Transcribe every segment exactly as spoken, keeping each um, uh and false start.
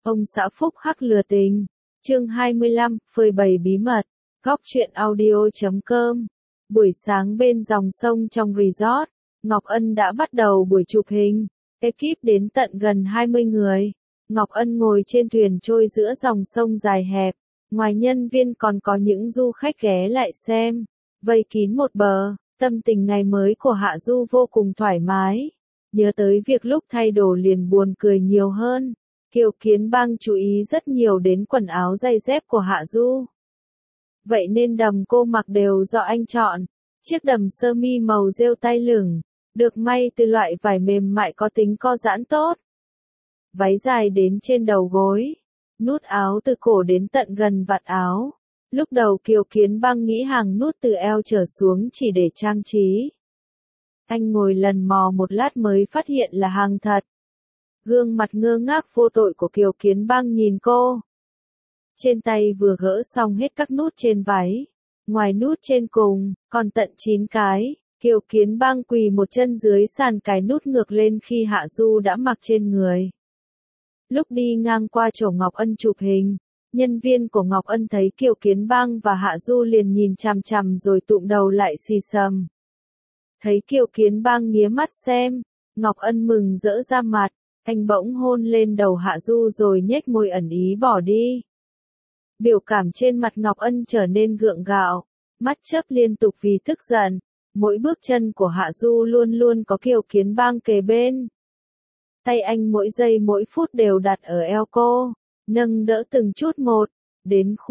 Ông xã phúc hắc lừa tình. Chương hai mươi lăm, phơi bày bí mật. Góc truyện audio chấm com. Buổi sáng bên dòng sông trong resort, Ngọc Ân đã bắt đầu buổi chụp hình. Ekip đến tận gần hai mươi người. Ngọc Ân ngồi trên thuyền trôi giữa dòng sông dài hẹp. Ngoài nhân viên còn có những du khách ghé lại xem. Vây kín một bờ, tâm tình ngày mới của Hạ Du vô cùng thoải mái. Nhớ tới việc lúc thay đồ liền buồn cười nhiều hơn. Kiều Kiến Bang chú ý rất nhiều đến quần áo giày dép của Hạ Du. Vậy nên đầm cô mặc đều do anh chọn. Chiếc đầm sơ mi màu rêu tay lửng, được may từ loại vải mềm mại có tính co giãn tốt. Váy dài đến trên đầu gối, nút áo từ cổ đến tận gần vạt áo. Lúc đầu Kiều Kiến Bang nghĩ hàng nút từ eo trở xuống chỉ để trang trí. Anh ngồi lần mò một lát mới phát hiện là hàng thật. Gương mặt ngơ ngác vô tội của Kiều Kiến Bang nhìn cô. Trên tay vừa gỡ xong hết các nút trên váy. Ngoài nút trên cùng, còn tận chín cái. Kiều Kiến Bang quỳ một chân dưới sàn cài nút ngược lên khi Hạ Du đã mặc trên người. Lúc đi ngang qua chỗ Ngọc Ân chụp hình, nhân viên của Ngọc Ân thấy Kiều Kiến Bang và Hạ Du liền nhìn chằm chằm rồi tụm đầu lại xì xầm. Thấy Kiều Kiến Bang nghía mắt xem, Ngọc Ân mừng rỡ ra mặt, anh bỗng hôn lên đầu Hạ Du rồi nhếch môi ẩn ý bỏ đi. Biểu cảm trên mặt Ngọc Ân trở nên gượng gạo, mắt chớp liên tục vì tức giận. Mỗi bước chân của Hạ Du luôn luôn có Kiều Kiến Bang kề bên. Tay anh mỗi giây mỗi phút đều đặt ở eo cô, nâng đỡ từng chút một. Đến khu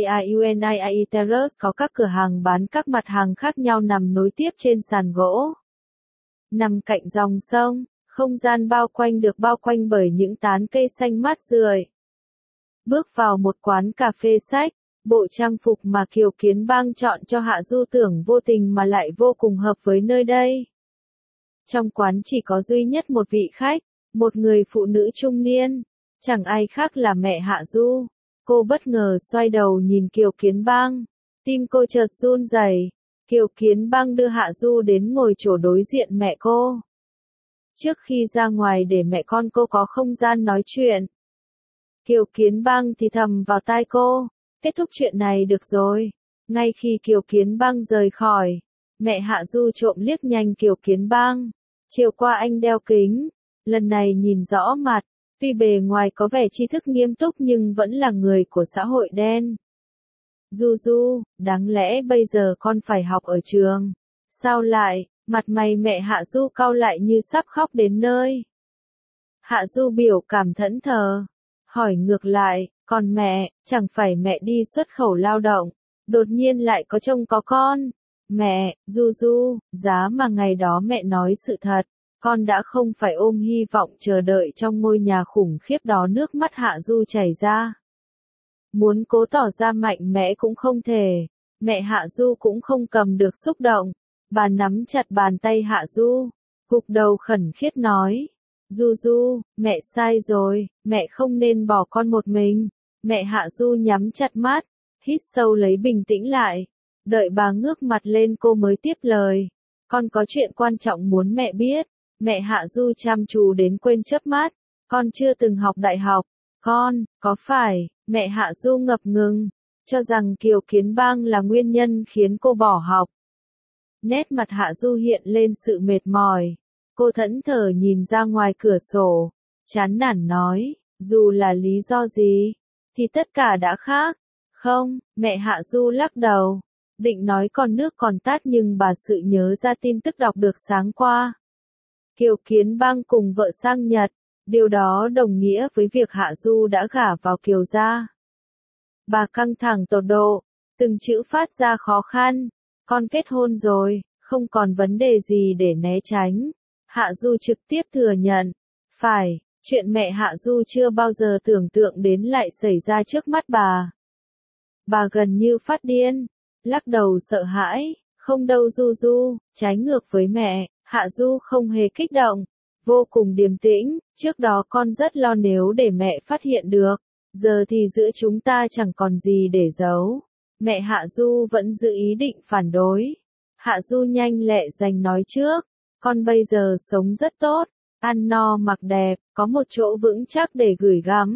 Saunii Terrace có các cửa hàng bán các mặt hàng khác nhau nằm nối tiếp trên sàn gỗ. Nằm cạnh dòng sông, không gian bao quanh được bao quanh bởi những tán cây xanh mát rượi. Bước vào một quán cà phê sách, bộ trang phục mà Kiều Kiến Bang chọn cho Hạ Du tưởng vô tình mà lại vô cùng hợp với nơi đây. Trong quán chỉ có duy nhất một vị khách, một người phụ nữ trung niên, chẳng ai khác là mẹ Hạ Du. Cô bất ngờ xoay đầu nhìn Kiều Kiến Bang, tim cô chợt run rẩy. Kiều Kiến Bang đưa Hạ Du đến ngồi chỗ đối diện mẹ cô. Trước khi ra ngoài để mẹ con cô có không gian nói chuyện, Kiều Kiến Bang thì thầm vào tai cô, kết thúc chuyện này được rồi. Ngay khi Kiều Kiến Bang rời khỏi, mẹ Hạ Du trộm liếc nhanh Kiều Kiến Bang. Chiều qua anh đeo kính, lần này nhìn rõ mặt, tuy bề ngoài có vẻ tri thức nghiêm túc nhưng vẫn là người của xã hội đen. Du Du, đáng lẽ bây giờ con phải học ở trường. Sao lại, mặt mày mẹ Hạ Du cau lại như sắp khóc đến nơi. Hạ Du biểu cảm thẫn thờ, hỏi ngược lại, còn mẹ, chẳng phải mẹ đi xuất khẩu lao động, đột nhiên lại có chồng có con. Mẹ, Du Du, giá mà ngày đó mẹ nói sự thật, con đã không phải ôm hy vọng chờ đợi trong ngôi nhà khủng khiếp đó. Nước mắt Hạ Du chảy ra. Muốn cố tỏ ra mạnh mẽ cũng không thể, mẹ Hạ Du cũng không cầm được xúc động. Bà nắm chặt bàn tay Hạ Du, gục đầu khẩn khiết nói, Du Du, mẹ sai rồi, mẹ không nên bỏ con một mình. Mẹ Hạ Du nhắm chặt mắt, hít sâu lấy bình tĩnh lại, đợi bà ngước mặt lên cô mới tiếp lời, con có chuyện quan trọng muốn mẹ biết. Mẹ Hạ Du chăm chú đến quên chớp mắt, con chưa từng học đại học. Con, có phải, mẹ Hạ Du ngập ngừng, cho rằng Kiều Kiến Bang là nguyên nhân khiến cô bỏ học. Nét mặt Hạ Du hiện lên sự mệt mỏi, cô thẫn thờ nhìn ra ngoài cửa sổ, chán nản nói, dù là lý do gì, thì tất cả đã khác. Không, mẹ Hạ Du lắc đầu, định nói còn nước còn tát nhưng bà sự nhớ ra tin tức đọc được sáng qua. Kiều Kiến Bang cùng vợ sang Nhật, điều đó đồng nghĩa với việc Hạ Du đã gả vào Kiều gia. Bà căng thẳng tột độ, từng chữ phát ra khó khăn, con kết hôn rồi, không còn vấn đề gì để né tránh. Hạ Du trực tiếp thừa nhận, phải, chuyện mẹ Hạ Du chưa bao giờ tưởng tượng đến lại xảy ra trước mắt bà. Bà gần như phát điên, lắc đầu sợ hãi, không đâu Du Du, trái ngược với mẹ, Hạ Du không hề kích động, vô cùng điềm tĩnh. Trước đó con rất lo nếu để mẹ phát hiện được, giờ thì giữa chúng ta chẳng còn gì để giấu. Mẹ Hạ Du vẫn giữ ý định phản đối. Hạ Du nhanh lẹ giành nói trước, con bây giờ sống rất tốt, ăn no mặc đẹp, có một chỗ vững chắc để gửi gắm.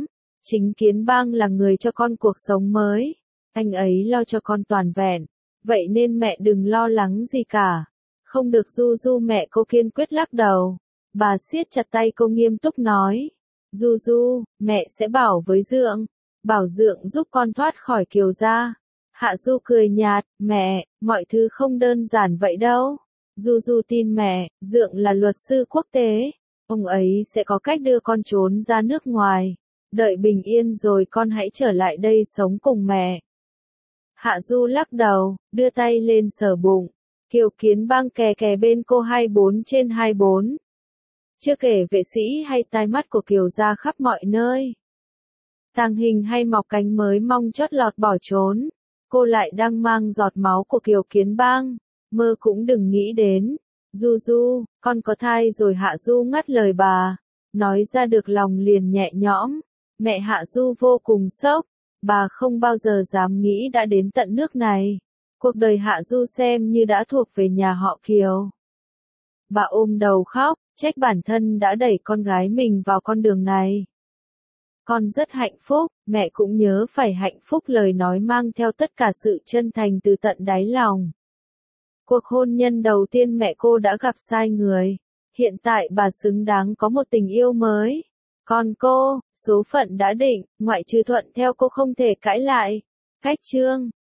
Chính Kiến Bang là người cho con cuộc sống mới. Anh ấy lo cho con toàn vẹn. Vậy nên mẹ đừng lo lắng gì cả. Không được Du Du, mẹ cô kiên quyết lắc đầu. Bà siết chặt tay cô nghiêm túc nói. Du Du, mẹ sẽ bảo với Dượng. Bảo Dượng giúp con thoát khỏi Kiều gia. Hạ Du cười nhạt, mẹ, mọi thứ không đơn giản vậy đâu. Du Du tin mẹ, Dượng là luật sư quốc tế. Ông ấy sẽ có cách đưa con trốn ra nước ngoài. Đợi bình yên rồi con hãy trở lại đây sống cùng mẹ. Hạ Du lắc đầu, đưa tay lên sờ bụng. Kiều Kiến Bang kè kè bên cô hai mươi bốn trên hai mươi bốn. Chưa kể vệ sĩ hay tai mắt của Kiều gia khắp mọi nơi. Tàng Hình hay mọc cánh mới mong chót lọt bỏ trốn. Cô lại đang mang giọt máu của Kiều Kiến Bang. Mơ cũng đừng nghĩ đến. Du Du, con có thai rồi. Hạ Du ngắt lời bà. Nói ra được lòng liền nhẹ nhõm. Mẹ Hạ Du vô cùng sốc. Bà không bao giờ dám nghĩ đã đến tận nước này. Cuộc đời Hạ Du xem như đã thuộc về nhà họ Kiều. Bà ôm đầu khóc, trách bản thân đã đẩy con gái mình vào con đường này. Con rất hạnh phúc, mẹ cũng nhớ phải hạnh phúc, lời nói mang theo tất cả sự chân thành từ tận đáy lòng. Cuộc hôn nhân đầu tiên mẹ cô đã gặp sai người. Hiện tại bà xứng đáng có một tình yêu mới. Còn cô, số phận đã định, ngoại trừ thuận theo cô không thể cãi lại. Khách chương